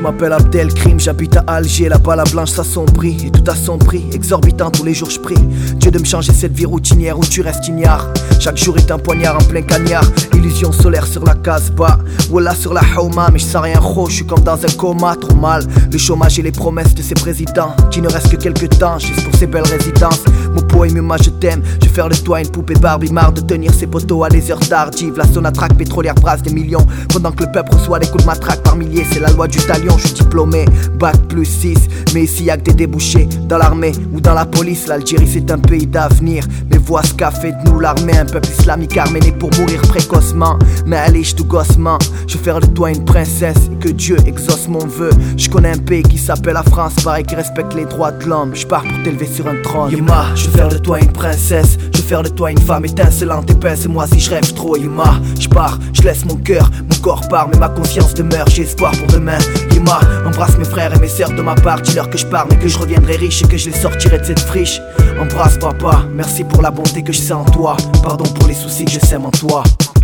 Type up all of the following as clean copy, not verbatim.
m'appelle Abdelkrim, j'habite à Alger, là-bas la blanche s'assombrit. Et tout a son prix, exorbitant tous les jours je prie Dieu de me changer cette vie routinière où tu restes ignare. Chaque jour est un poignard en plein cagnard. Illusion solaire sur la Casbah, Wallah sur la Houma, mais je sens rien gros, je suis comme dans un coma, trop mal. Le chômage et les promesses de ces présidents qui ne restent que quelques temps, juste pour ces belles résidences. Mon poème, moi je t'aime, je vais faire de toi une poupée Barbie, marre de tenir ses poteaux à des heures tardives. La Sonatrach pétrolière brasse des millions, pendant que le peuple reçoit des coups de matraque par milliers. C'est la loi du talion, je suis diplômé, bac plus 6. Mais ici y'a que des débouchés, dans l'armée ou dans la police. L'Algérie c'est un pays d'avenir, mais vois ce qu'a fait de nous l'armée. Un peuple islamique armé né pour mourir précocement. Mais allez, je tout gossement, je vais faire de toi une princesse et que Dieu exauce mon vœu. Je connais un pays qui s'appelle la France, pareil qui respecte les droits de l'homme. Je pars pour t'élever sur un trône. Yuma, je vais faire de toi une princesse, je vais faire de toi une femme étincelante et pince. Et moi si je rêve trop, Yuma, je pars, je laisse mon cœur, mon corps part, mais ma conscience demeure. J'ai espoir pour demain. Yuma, embrasse mes frères et mes sœurs de ma part. Dis-leur que je pars mais que je reviendrai riche et que je les sortirai de cette friche. Embrasse papa, merci pour la bonté que je sais en toi. Pardon pour les soucis que je sème en toi.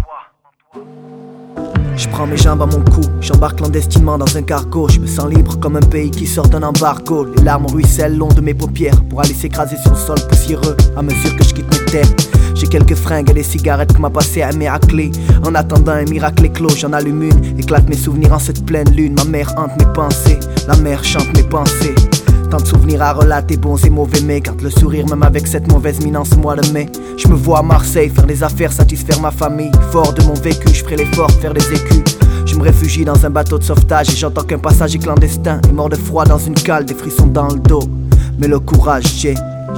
Je prends mes jambes à mon cou, j'embarque clandestinement dans un cargo. Je me sens libre comme un pays qui sort d'un embargo. Les larmes ruissellent long de mes paupières pour aller s'écraser sur le sol poussiéreux à mesure que je quitte mes terres. J'ai quelques fringues et des cigarettes que m'a passé un miracle. En attendant un miracle éclos, j'en allume une, éclate mes souvenirs en cette pleine lune. Ma mère hante mes pensées, la mer chante mes pensées. Tant de souvenirs à relater, bons et mauvais, mais garde le sourire même avec cette mauvaise mine en ce mois de mai. Je me vois à Marseille faire des affaires, satisfaire ma famille. Fort de mon vécu, je ferai l'effort de faire des écus. Je me réfugie dans un bateau de sauvetage et j'entends qu'un passager clandestin est mort de froid dans une cale, des frissons dans le dos. Mais le courage, j'ai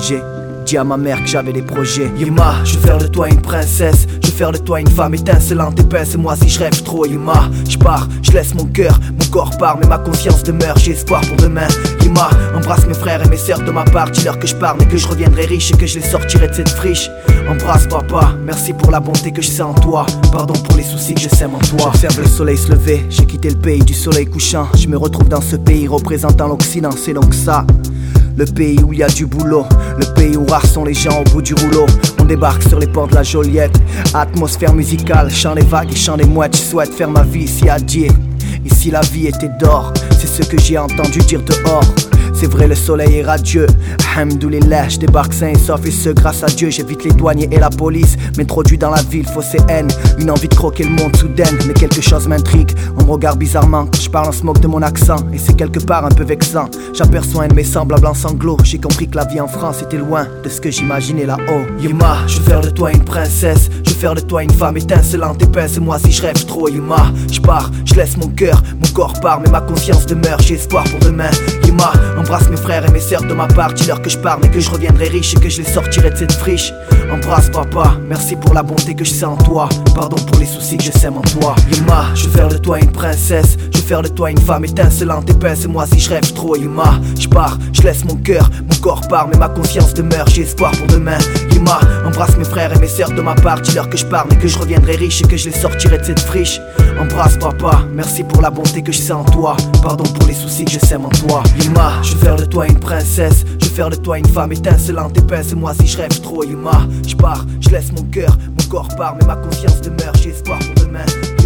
dit à ma mère que j'avais des projets. Yuma, je vais faire de toi une princesse, je vais faire de toi une femme étincelante et pince. Et moi si je rêve trop, Yuma, je pars, je laisse mon cœur, mon corps part, mais ma conscience demeure. J'ai espoir pour demain. Yuma, embrasse mes frères et mes sœurs de ma part. Dis-leur que je pars mais que je reviendrai riche et que je les sortirai de cette friche. Embrasse papa, merci pour la bonté que je sais en toi. Pardon pour les soucis que je sème en toi. J'observe le soleil se lever, j'ai quitté le pays du soleil couchant. Je me retrouve dans ce pays représentant l'Occident, c'est donc ça. Le pays où il y a du boulot, le pays où rares sont les gens au bout du rouleau. On débarque sur les ports de la Joliette, atmosphère musicale, chant des vagues et chant des mouettes. Je souhaite faire ma vie ici à dire, ici la vie était d'or. C'est ce que j'ai entendu dire dehors. C'est vrai le soleil est radieux, Alhamdoulilah, je débarque sain et sauf et ce grâce à Dieu. J'évite les douaniers et la police, m'introduis dans la ville, fausse haine. Une envie de croquer le monde soudaine, mais quelque chose m'intrigue. On me regarde bizarrement, je parle en smoke de mon accent et c'est quelque part un peu vexant. J'aperçois un de mes semblables en sanglots. J'ai compris que la vie en France était loin de ce que j'imaginais là-haut. Yuma, je vais faire de toi une princesse, je vais faire de toi une femme étincelante et pince. Et moi si je rêve trop, Yuma, je pars, je laisse mon cœur, mon corps part, mais ma conscience demeure. J'ai espoir pour demain. Yuma, embrasse mes frères et mes sœurs de ma part. Dis-leur que je pars mais que je reviendrai riche et que je les sortirai de cette friche. Embrasse papa, merci pour la bonté que je sais en toi. Pardon pour les soucis que je sème en toi. Yuma, je vais faire de toi une princesse, je vais faire de toi une femme étincelante et pince. Et moi si je rêve trop, Yuma, je pars, je laisse mon cœur, mon corps part, mais ma conscience demeure. J'ai espoir pour demain. Yuma, embrasse mes frères et mes sœurs de ma part. Dis-leur que je pars mais que je reviendrai riche et que je les sortirai de cette friche. Embrasse papa, merci pour la bonté que je sais en toi. Pardon pour les soucis que je sème en toi. Yuma, je vais faire de toi une princesse, je vais faire de toi une femme étincelante et pince. Et moi si je rêve trop, Yuma, je pars, je laisse mon cœur, mon corps part, mais ma conscience demeure. J'ai espoir pour demain.